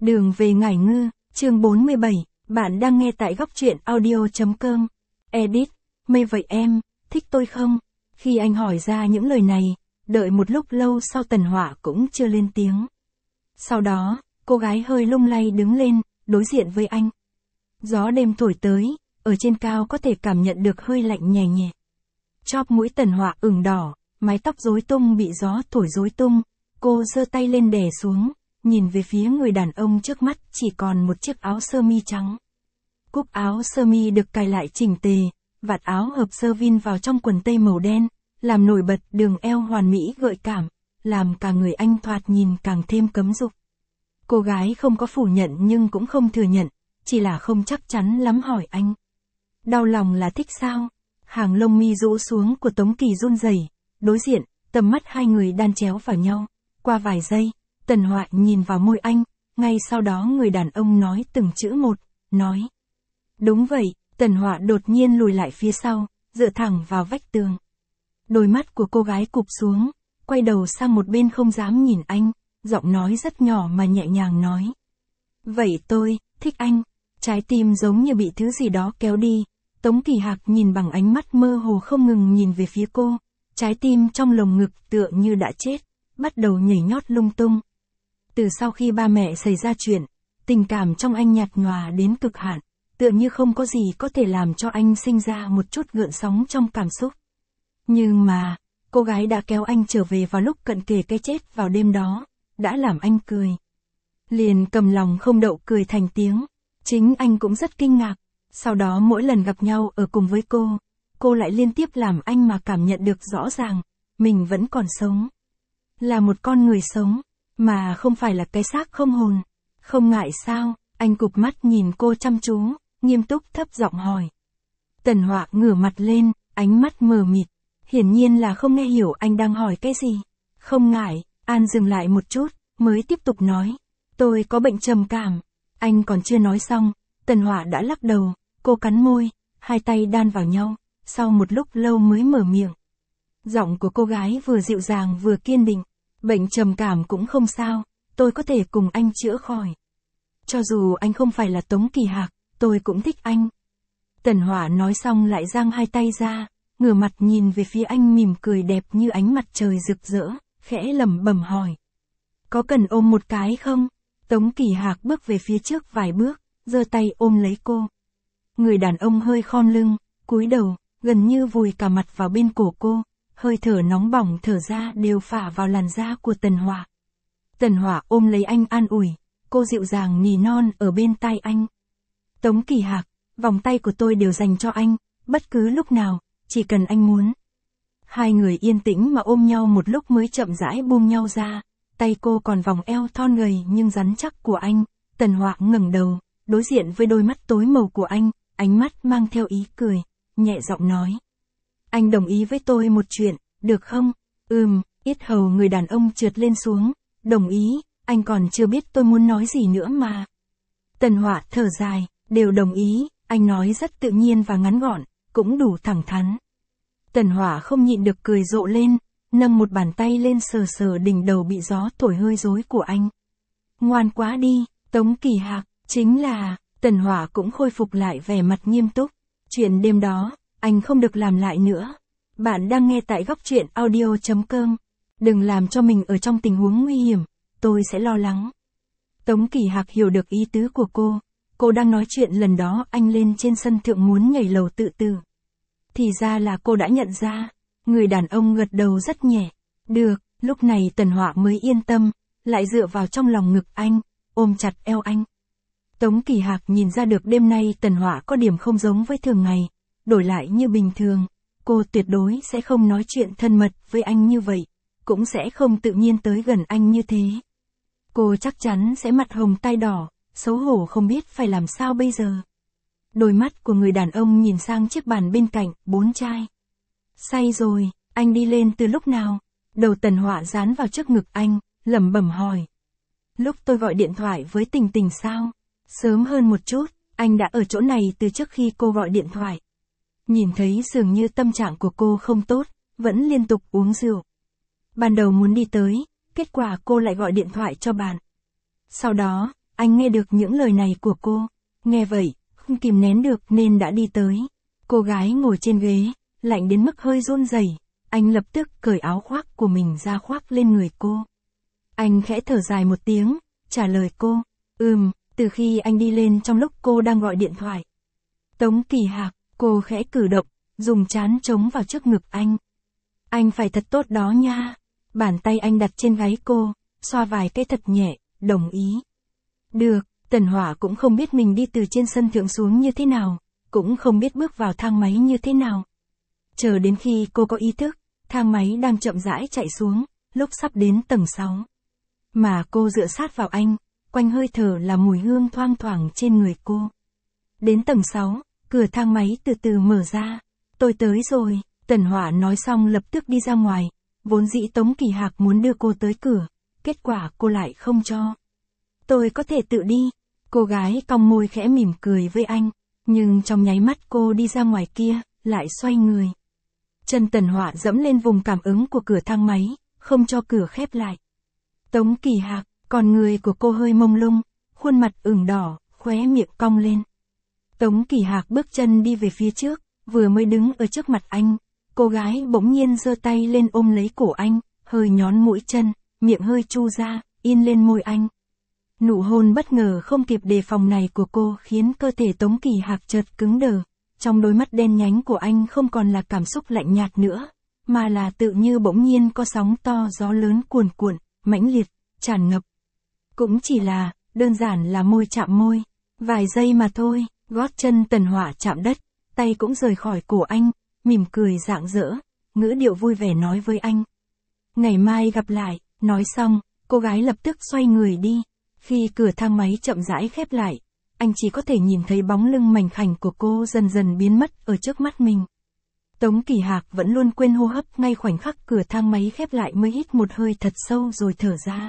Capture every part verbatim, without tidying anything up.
Đường về Ngải Ngư, chương bốn mươi bảy, bạn đang nghe tại góc truyện audio chấm com. Edit, mây vậy em, thích tôi không? Khi anh hỏi ra những lời này, đợi một lúc lâu sau Tần Họa cũng chưa lên tiếng. Sau đó, cô gái hơi lung lay đứng lên, đối diện với anh. Gió đêm thổi tới, ở trên cao có thể cảm nhận được hơi lạnh nhẹ nhẹ. Chóp mũi Tần Họa ửng đỏ, mái tóc rối tung bị gió thổi rối tung, cô giơ tay lên đè xuống, nhìn về phía người đàn ông trước mắt chỉ còn một chiếc áo sơ mi trắng. Cúc áo sơ mi được cài lại chỉnh tề, vạt áo hợp sơ vin vào trong quần tây màu đen, làm nổi bật đường eo hoàn mỹ gợi cảm, làm cả người anh thoạt nhìn càng thêm cấm dục. Cô gái không có phủ nhận nhưng cũng không thừa nhận, chỉ là không chắc chắn lắm hỏi anh. Đau lòng là thích sao? Hàng lông mi rũ xuống của Tống Kỳ run rẩy, đối diện, tầm mắt hai người đan chéo vào nhau. Qua vài giây, Tần Họa nhìn vào môi anh, ngay sau đó người đàn ông nói từng chữ một, nói. Đúng vậy, Tần Họa đột nhiên lùi lại phía sau, dựa thẳng vào vách tường. Đôi mắt của cô gái cụp xuống, quay đầu sang một bên không dám nhìn anh, giọng nói rất nhỏ mà nhẹ nhàng nói. Vậy tôi, thích anh. Trái tim giống như bị thứ gì đó kéo đi, Tống Kỳ Hạc nhìn bằng ánh mắt mơ hồ không ngừng nhìn về phía cô, trái tim trong lồng ngực tựa như đã chết, bắt đầu nhảy nhót lung tung. Từ sau khi ba mẹ xảy ra chuyện, tình cảm trong anh nhạt nhòa đến cực hạn, tựa như không có gì có thể làm cho anh sinh ra một chút gợn sóng trong cảm xúc. Nhưng mà, cô gái đã kéo anh trở về vào lúc cận kề cái chết vào đêm đó, đã làm anh cười. Liền cầm lòng không đậu cười thành tiếng, chính anh cũng rất kinh ngạc. Sau đó mỗi lần gặp nhau ở cùng với cô, cô lại liên tiếp làm anh mà cảm nhận được rõ ràng, mình vẫn còn sống. Là một con người sống, mà không phải là cái xác không hồn. Không ngại sao? Anh cụp mắt nhìn cô chăm chú, nghiêm túc thấp giọng hỏi. Tần Họa ngửa mặt lên, ánh mắt mờ mịt, hiển nhiên là không nghe hiểu anh đang hỏi cái gì. Không ngại, An dừng lại một chút, mới tiếp tục nói. Tôi có bệnh trầm cảm. Anh còn chưa nói xong, Tần Họa đã lắc đầu, cô cắn môi, hai tay đan vào nhau, sau một lúc lâu mới mở miệng. Giọng của cô gái vừa dịu dàng vừa kiên định. Bệnh trầm cảm cũng không sao, tôi có thể cùng anh chữa khỏi. Cho dù anh không phải là Tống Kỳ Hạc, tôi cũng thích anh. Tần Họa nói xong lại giang hai tay ra, ngửa mặt nhìn về phía anh mỉm cười đẹp như ánh mặt trời rực rỡ, khẽ lẩm bẩm hỏi. Có cần ôm một cái không? Tống Kỳ Hạc bước về phía trước vài bước, giơ tay ôm lấy cô. Người đàn ông hơi khom lưng, cúi đầu, gần như vùi cả mặt vào bên cổ cô. Hơi thở nóng bỏng thở ra đều phả vào làn da của Tần Họa. Tần Họa ôm lấy anh an ủi, cô dịu dàng nỉ non ở bên tai anh. Tống Kỳ Hạc, vòng tay của tôi đều dành cho anh, bất cứ lúc nào, chỉ cần anh muốn. Hai người yên tĩnh mà ôm nhau một lúc mới chậm rãi buông nhau ra, tay cô còn vòng eo thon gầy nhưng rắn chắc của anh. Tần Họa ngẩng đầu, đối diện với đôi mắt tối màu của anh, ánh mắt mang theo ý cười, nhẹ giọng nói. Anh đồng ý với tôi một chuyện, được không? Ừm, yết hầu người đàn ông trượt lên xuống, đồng ý, anh còn chưa biết tôi muốn nói gì nữa mà. Tần Họa thở dài, đều đồng ý, anh nói rất tự nhiên và ngắn gọn, cũng đủ thẳng thắn. Tần Họa không nhịn được cười rộ lên, nâng một bàn tay lên sờ sờ đỉnh đầu bị gió thổi hơi rối của anh. Ngoan quá đi, Tống Kỳ Hạc, chính là, Tần Họa cũng khôi phục lại vẻ mặt nghiêm túc. Chuyện đêm đó, anh không được làm lại nữa. Bạn đang nghe tại góc truyện audio chấm com. Đừng làm cho mình ở trong tình huống nguy hiểm, tôi sẽ lo lắng. Tống Kỳ Hạc hiểu được ý tứ của cô. Cô đang nói chuyện lần đó anh lên trên sân thượng muốn nhảy lầu tự tử. Thì ra là cô đã nhận ra. Người đàn ông gật đầu rất nhẹ. Được, lúc này Tần Họa mới yên tâm, lại dựa vào trong lòng ngực anh, ôm chặt eo anh. Tống Kỳ Hạc nhìn ra được đêm nay Tần Họa có điểm không giống với thường ngày. Đổi lại như bình thường, cô tuyệt đối sẽ không nói chuyện thân mật với anh như vậy, cũng sẽ không tự nhiên tới gần anh như thế. Cô chắc chắn sẽ mặt hồng tai đỏ, xấu hổ không biết phải làm sao bây giờ. Đôi mắt của người đàn ông nhìn sang chiếc bàn bên cạnh, bốn chai. Say rồi, anh đi lên từ lúc nào? Đầu Tần Họa dán vào trước ngực anh, lẩm bẩm hỏi. Lúc tôi gọi điện thoại với Tình Tình sao? Sớm hơn một chút, anh đã ở chỗ này từ trước khi cô gọi điện thoại. Nhìn thấy dường như tâm trạng của cô không tốt, vẫn liên tục uống rượu. Ban đầu muốn đi tới, kết quả cô lại gọi điện thoại cho bạn. Sau đó, anh nghe được những lời này của cô. Nghe vậy, không kìm nén được nên đã đi tới. Cô gái ngồi trên ghế, lạnh đến mức hơi run rẩy. Anh lập tức cởi áo khoác của mình ra khoác lên người cô. Anh khẽ thở dài một tiếng, trả lời cô. Ừm, từ khi anh đi lên trong lúc cô đang gọi điện thoại. Tống Kỳ Hạc, cô khẽ cử động, dùng trán chống vào trước ngực anh. Anh phải thật tốt đó nha. Bàn tay anh đặt trên gáy cô, xoa vài cái thật nhẹ, đồng ý. Được, Tần Hỏa cũng không biết mình đi từ trên sân thượng xuống như thế nào, cũng không biết bước vào thang máy như thế nào. Chờ đến khi cô có ý thức, thang máy đang chậm rãi chạy xuống, lúc sắp đến tầng sáu. Mà cô dựa sát vào anh, quanh hơi thở là mùi hương thoang thoảng trên người cô. Đến tầng sáu, cửa thang máy từ từ mở ra. Tôi tới rồi, Tần Hỏa nói xong lập tức đi ra ngoài. Vốn dĩ Tống Kỳ Hạc muốn đưa cô tới cửa, kết quả cô lại không cho. Tôi có thể tự đi. Cô gái cong môi khẽ mỉm cười với anh, nhưng trong nháy mắt cô đi ra ngoài kia, lại xoay người. Chân Tần Hỏa dẫm lên vùng cảm ứng của cửa thang máy, không cho cửa khép lại. Tống Kỳ Hạc, con người của cô hơi mông lung, khuôn mặt ửng đỏ, khóe miệng cong lên. Tống Kỳ Hạc bước chân đi về phía trước, vừa mới đứng ở trước mặt anh, cô gái bỗng nhiên giơ tay lên ôm lấy cổ anh, hơi nhón mũi chân, miệng hơi chu ra, in lên môi anh. Nụ hôn bất ngờ không kịp đề phòng này của cô khiến cơ thể Tống Kỳ Hạc chợt cứng đờ. Trong đôi mắt đen nhánh của anh không còn là cảm xúc lạnh nhạt nữa, mà là tự như bỗng nhiên có sóng to gió lớn cuồn cuộn, mãnh liệt, tràn ngập. Cũng chỉ là, đơn giản là môi chạm môi, vài giây mà thôi, gót chân Tần Hỏa chạm đất, tay cũng rời khỏi cổ anh, mỉm cười rạng rỡ, ngữ điệu vui vẻ nói với anh. Ngày mai gặp lại, nói xong, cô gái lập tức xoay người đi. Khi cửa thang máy chậm rãi khép lại, anh chỉ có thể nhìn thấy bóng lưng mảnh khảnh của cô dần dần biến mất ở trước mắt mình. Tống Kỳ Hạc vẫn luôn quên hô hấp ngay khoảnh khắc cửa thang máy khép lại mới hít một hơi thật sâu rồi thở ra.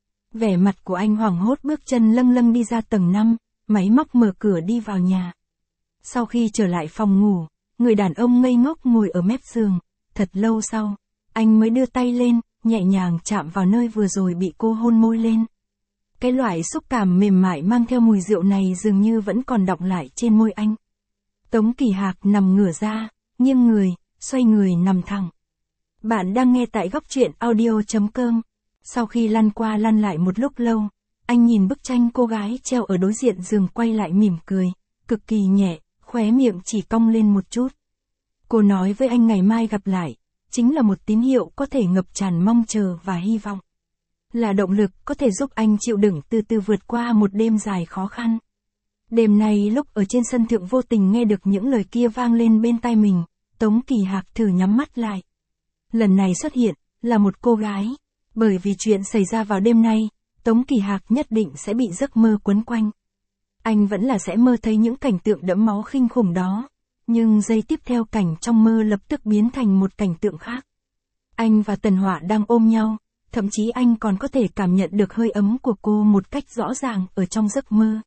Vẻ mặt của anh hoảng hốt bước chân lâng lâng đi ra tầng năm, máy móc mở cửa đi vào nhà. Sau khi trở lại phòng ngủ, người đàn ông ngây ngốc ngồi ở mép giường, thật lâu sau, anh mới đưa tay lên, nhẹ nhàng chạm vào nơi vừa rồi bị cô hôn môi lên. Cái loại xúc cảm mềm mại mang theo mùi rượu này dường như vẫn còn đọng lại trên môi anh. Tống Kỳ Hạc nằm ngửa ra, nghiêng người, xoay người nằm thẳng. Bạn đang nghe tại góc truyện audio chấm com. Sau khi lăn qua lăn lại một lúc lâu, anh nhìn bức tranh cô gái treo ở đối diện giường quay lại mỉm cười, cực kỳ nhẹ, khóe miệng chỉ cong lên một chút. Cô nói với anh ngày mai gặp lại, chính là một tín hiệu có thể ngập tràn mong chờ và hy vọng. Là động lực có thể giúp anh chịu đựng từ từ vượt qua một đêm dài khó khăn. Đêm nay lúc ở trên sân thượng vô tình nghe được những lời kia vang lên bên tai mình, Tống Kỳ Hạc thử nhắm mắt lại. Lần này xuất hiện, là một cô gái. Bởi vì chuyện xảy ra vào đêm nay, Tống Kỳ Hạc nhất định sẽ bị giấc mơ quấn quanh. Anh vẫn là sẽ mơ thấy những cảnh tượng đẫm máu kinh khủng đó. Nhưng giây tiếp theo cảnh trong mơ lập tức biến thành một cảnh tượng khác. Anh và Tần Hỏa đang ôm nhau. Thậm chí anh còn có thể cảm nhận được hơi ấm của cô một cách rõ ràng ở trong giấc mơ.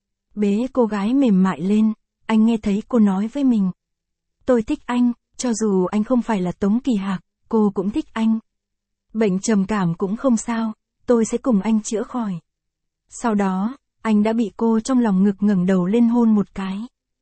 Bế cô gái mềm mại lên, anh nghe thấy cô nói với mình. Tôi thích anh, cho dù anh không phải là Tống Kỳ Hạc, cô cũng thích anh. Bệnh trầm cảm cũng không sao, tôi sẽ cùng anh chữa khỏi. Sau đó, anh đã bị cô trong lòng ngực ngẩng đầu lên hôn một cái.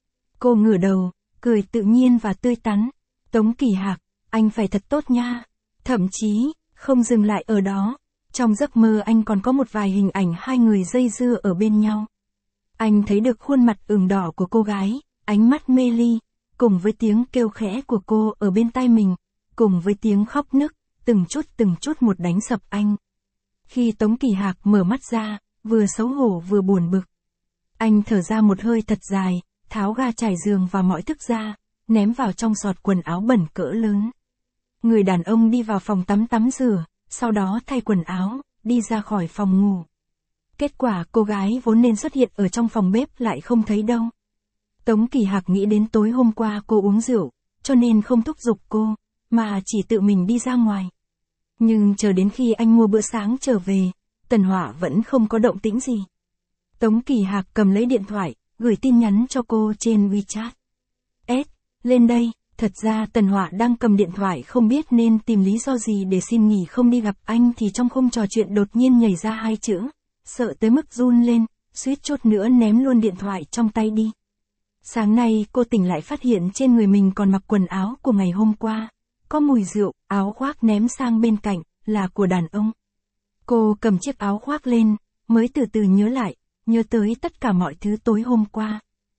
Cô ngửa đầu, cười tự nhiên và tươi tắn. Tống Kỳ Hạc, anh phải thật tốt nha. Thậm chí, không dừng lại ở đó, trong giấc mơ anh còn có một vài hình ảnh hai người dây dưa ở bên nhau. Anh thấy được khuôn mặt ửng đỏ của cô gái, ánh mắt mê ly, cùng với tiếng kêu khẽ của cô ở bên tai mình, cùng với tiếng khóc nức, từng chút từng chút một đánh sập anh. Khi Tống Kỳ Hạc mở mắt ra, vừa xấu hổ vừa buồn bực. Anh thở ra một hơi thật dài, tháo ga trải giường và mọi thức ra, ném vào trong xọt quần áo bẩn cỡ lớn. Người đàn ông đi vào phòng tắm tắm rửa, sau đó thay quần áo, đi ra khỏi phòng ngủ. Kết quả cô gái vốn nên xuất hiện ở trong phòng bếp lại không thấy đâu. Tống Kỳ Hạc nghĩ đến tối hôm qua cô uống rượu, cho nên không thúc giục cô, mà chỉ tự mình đi ra ngoài. Nhưng chờ đến khi anh mua bữa sáng trở về, Tần Hỏa vẫn không có động tĩnh gì. Tống Kỳ Hạc cầm lấy điện thoại, gửi tin nhắn cho cô trên WeChat. S, lên đây. Thật ra Tần Hỏa đang cầm điện thoại không biết nên tìm lý do gì để xin nghỉ không đi gặp anh thì trong khung trò chuyện đột nhiên nhảy ra hai chữ, sợ tới mức run lên, suýt chút nữa ném luôn điện thoại trong tay đi. Sáng nay cô tỉnh lại phát hiện trên người mình còn mặc quần áo của ngày hôm qua. Có mùi rượu, áo khoác ném sang bên cạnh, là của đàn ông. Cô cầm chiếc áo khoác lên, mới từ từ nhớ lại, nhớ tới tất cả mọi thứ tối hôm qua.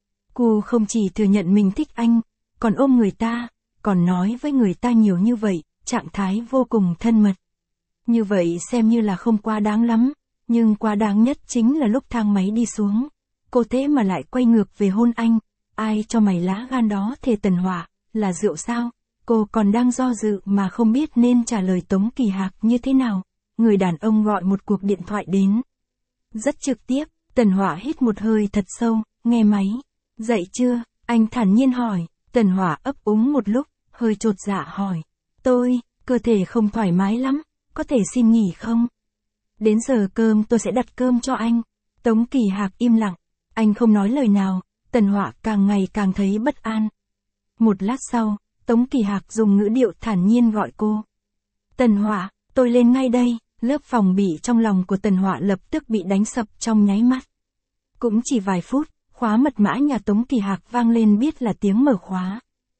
Cô không chỉ thừa nhận mình thích anh, còn ôm người ta, còn nói với người ta nhiều như vậy, trạng thái vô cùng thân mật. Như vậy xem như là không quá đáng lắm, nhưng quá đáng nhất chính là lúc thang máy đi xuống. Cô thế mà lại quay ngược về hôn anh, ai cho mày lá gan đó thề Tần Hỏa, là rượu sao? Cô còn đang do dự mà không biết nên trả lời Tống Kỳ Hạc như thế nào. Người đàn ông gọi một cuộc điện thoại đến. Rất trực tiếp, Tần Hỏa hít một hơi thật sâu, nghe máy. Dậy chưa? Anh thản nhiên hỏi. Tần Hỏa ấp úng một lúc, hơi chột dạ hỏi. Tôi, cơ thể không thoải mái lắm, có thể xin nghỉ không? Đến giờ cơm tôi sẽ đặt cơm cho anh. Tống Kỳ Hạc im lặng, anh không nói lời nào, Tần Hỏa càng ngày càng thấy bất an. Một lát sau, Tống Kỳ Hạc dùng ngữ điệu thản nhiên gọi cô. Tần Hỏa, tôi lên ngay đây. Lớp phòng bị trong lòng của Tần Hỏa lập tức bị đánh sập trong nháy mắt. Cũng chỉ vài phút, khóa mật mã nhà Tống Kỳ Hạc vang lên biết là tiếng mở khóa.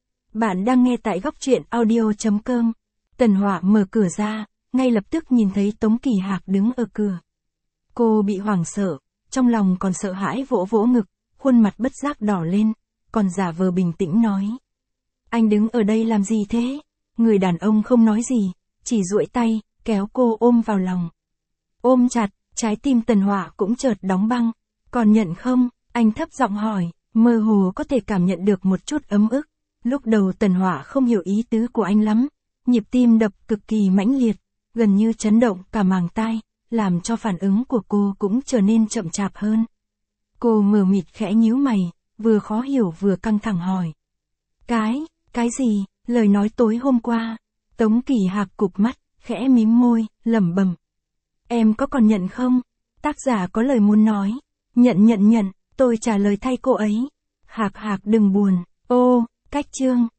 Bạn đang nghe tại góc truyện audio chấm com. Tần Hỏa mở cửa ra, ngay lập tức nhìn thấy Tống Kỳ Hạc đứng ở cửa. Cô bị hoảng sợ, trong lòng còn sợ hãi vỗ vỗ ngực, khuôn mặt bất giác đỏ lên, còn giả vờ bình tĩnh nói. Anh đứng ở đây làm gì thế? Người đàn ông không nói gì, chỉ duỗi tay, kéo cô ôm vào lòng. Ôm chặt, trái tim Tần Hỏa cũng chợt đóng băng. Còn nhận không? Anh thấp giọng hỏi, mơ hồ có thể cảm nhận được một chút ấm ức. Lúc đầu Tần Hỏa không hiểu ý tứ của anh lắm, nhịp tim đập cực kỳ mãnh liệt, gần như chấn động cả màng tai, làm cho phản ứng của cô cũng trở nên chậm chạp hơn. Cô mờ mịt khẽ nhíu mày, vừa khó hiểu vừa căng thẳng hỏi. Cái, cái gì? Lời nói tối hôm qua. Tống Kỳ Hạc cụp mắt, khẽ mím môi, lẩm bẩm. Em có còn nhận không? Tác giả có lời muốn nói. Nhận nhận nhận, tôi trả lời thay cô ấy. Hạc Hạc đừng buồn. Ô, cách chương.